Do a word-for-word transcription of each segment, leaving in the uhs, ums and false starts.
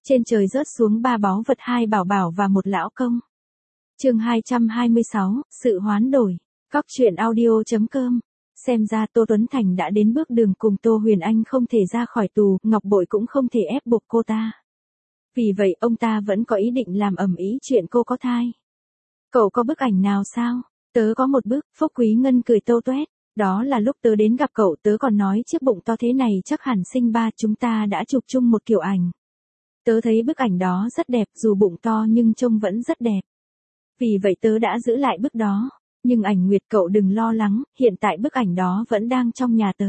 Trên trời rớt xuống ba báu vật, hai bảo bảo và một lão công. Chương hai trăm hai mươi sáu, sự hoán đổi. Cóc truyện audio chấm com. Xem ra Tô Tuấn Thành đã đến bước đường cùng Tô Huyền Anh không thể ra khỏi tù, Ngọc Bội cũng không thể ép buộc cô ta. Vì vậy ông ta vẫn có ý định làm ầm ĩ chuyện cô có thai. Cậu có bức ảnh nào sao? Tớ có một bức. Phúc Quý Ngân cười tâu tuét. Đó là lúc tớ đến gặp cậu, tớ còn nói chiếc bụng to thế này chắc hẳn sinh ba, chúng ta đã chụp chung một kiểu ảnh. Tớ thấy bức ảnh đó rất đẹp, dù bụng to nhưng trông vẫn rất đẹp. Vì vậy tớ đã giữ lại bức đó. Nhưng ảnh Nguyệt cậu đừng lo lắng, hiện tại bức ảnh đó vẫn đang trong nhà tớ.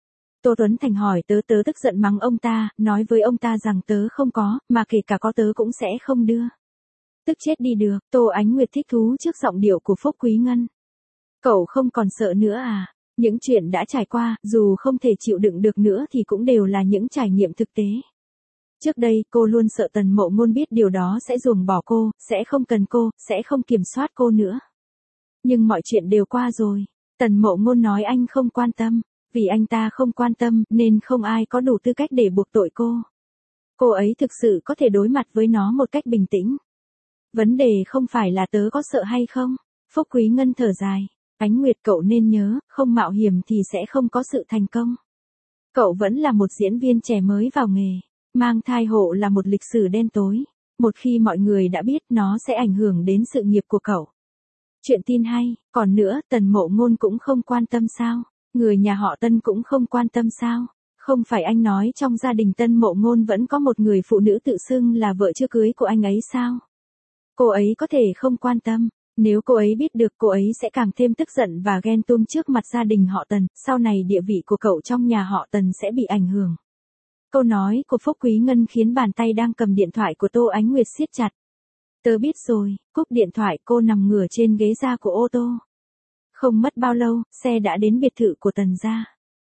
Tô Tuấn Thành hỏi tớ, tớ tức giận mắng ông ta, nói với ông ta rằng tớ không có, mà kể cả có tớ cũng sẽ không đưa. Tức chết đi được. Tô Ánh Nguyệt thích thú trước giọng điệu của Phúc Quý Ngân. Cậu không còn sợ nữa à? Những chuyện đã trải qua, dù không thể chịu đựng được nữa thì cũng đều là những trải nghiệm thực tế. Trước đây, cô luôn sợ Tần Mộ Ngôn biết điều đó sẽ ruồng bỏ cô, sẽ không cần cô, sẽ không kiểm soát cô nữa. Nhưng mọi chuyện đều qua rồi. Tần Mộ Ngôn nói anh không quan tâm. Vì anh ta không quan tâm, nên không ai có đủ tư cách để buộc tội cô. Cô ấy thực sự có thể đối mặt với nó một cách bình tĩnh. Vấn đề không phải là tớ có sợ hay không. Phúc Quý Ngân thở dài. Ánh Nguyệt cậu nên nhớ, không mạo hiểm thì sẽ không có sự thành công. Cậu vẫn là một diễn viên trẻ mới vào nghề. Mang thai hộ là một lịch sử đen tối. Một khi mọi người đã biết, nó sẽ ảnh hưởng đến sự nghiệp của cậu. Chuyện tin hay, còn nữa, Tần Mộ Ngôn cũng không quan tâm sao? Người nhà họ Tân cũng không quan tâm sao? Không phải anh nói trong gia đình Tân Mộ Ngôn vẫn có một người phụ nữ tự xưng là vợ chưa cưới của anh ấy sao? Cô ấy có thể không quan tâm. Nếu cô ấy biết được, cô ấy sẽ càng thêm tức giận và ghen tuông trước mặt gia đình họ Tần, sau này địa vị của cậu trong nhà họ Tần sẽ bị ảnh hưởng. Câu nói của Phúc Quý Ngân khiến bàn tay đang cầm điện thoại của Tô Ánh Nguyệt siết chặt. Tớ biết rồi. Cúp điện thoại, cô nằm ngửa trên ghế da của ô tô. Không mất bao lâu, xe đã đến biệt thự của Tần gia.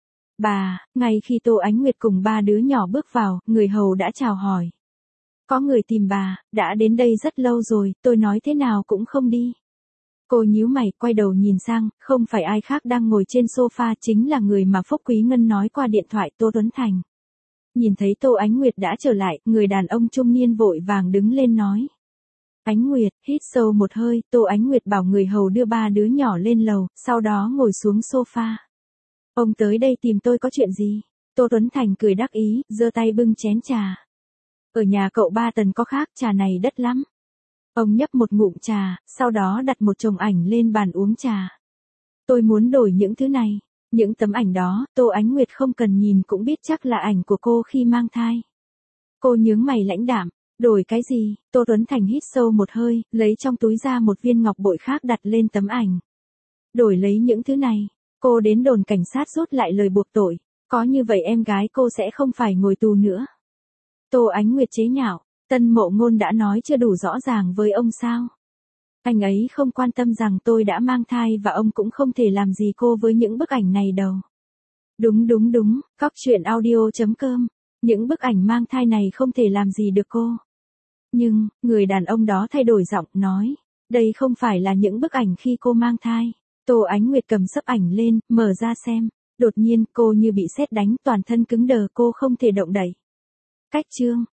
Bà, ngay khi Tô Ánh Nguyệt cùng ba đứa nhỏ bước vào, người hầu đã chào hỏi. Có người tìm bà, đã đến đây rất lâu rồi, tôi nói thế nào cũng không đi. Cô nhíu mày, quay đầu nhìn sang, không phải ai khác đang ngồi trên sofa, chính là người mà Phúc Quý Ngân nói qua điện thoại, Tô Tuấn Thành. Nhìn thấy Tô Ánh Nguyệt đã trở lại, người đàn ông trung niên vội vàng đứng lên nói. Ánh Nguyệt, hít sâu một hơi, Tô Ánh Nguyệt bảo người hầu đưa ba đứa nhỏ lên lầu, sau đó ngồi xuống sofa. Ông tới đây tìm tôi có chuyện gì? Tô Tuấn Thành cười đắc ý, giơ tay bưng chén trà. Ở nhà cậu ba Tần có khác, trà này đắt lắm. Ông nhấp một ngụm trà, sau đó đặt một chồng ảnh lên bàn uống trà. Tôi muốn đổi những thứ này. Những tấm ảnh đó, Tô Ánh Nguyệt không cần nhìn cũng biết chắc là ảnh của cô khi mang thai. Cô nhướng mày lãnh đạm. Đổi cái gì? Tô Tuấn Thành hít sâu một hơi, lấy trong túi ra một viên ngọc bội khác đặt lên tấm ảnh. Đổi lấy những thứ này, cô đến đồn cảnh sát rút lại lời buộc tội. Có như vậy em gái cô sẽ không phải ngồi tù nữa. Tô Ánh Nguyệt chế nhạo. Tân Mộ Ngôn đã nói chưa đủ rõ ràng với ông sao? Anh ấy không quan tâm rằng tôi đã mang thai và ông cũng không thể làm gì cô với những bức ảnh này đâu. Đúng đúng đúng, cóc truyện audio chấm com. Những bức ảnh mang thai này không thể làm gì được cô. Nhưng, người đàn ông đó thay đổi giọng, nói. Đây không phải là những bức ảnh khi cô mang thai. Tô Ánh Nguyệt cầm sấp ảnh lên, mở ra xem. Đột nhiên, cô như bị sét đánh, toàn thân cứng đờ, cô không thể động đậy. Cách chương.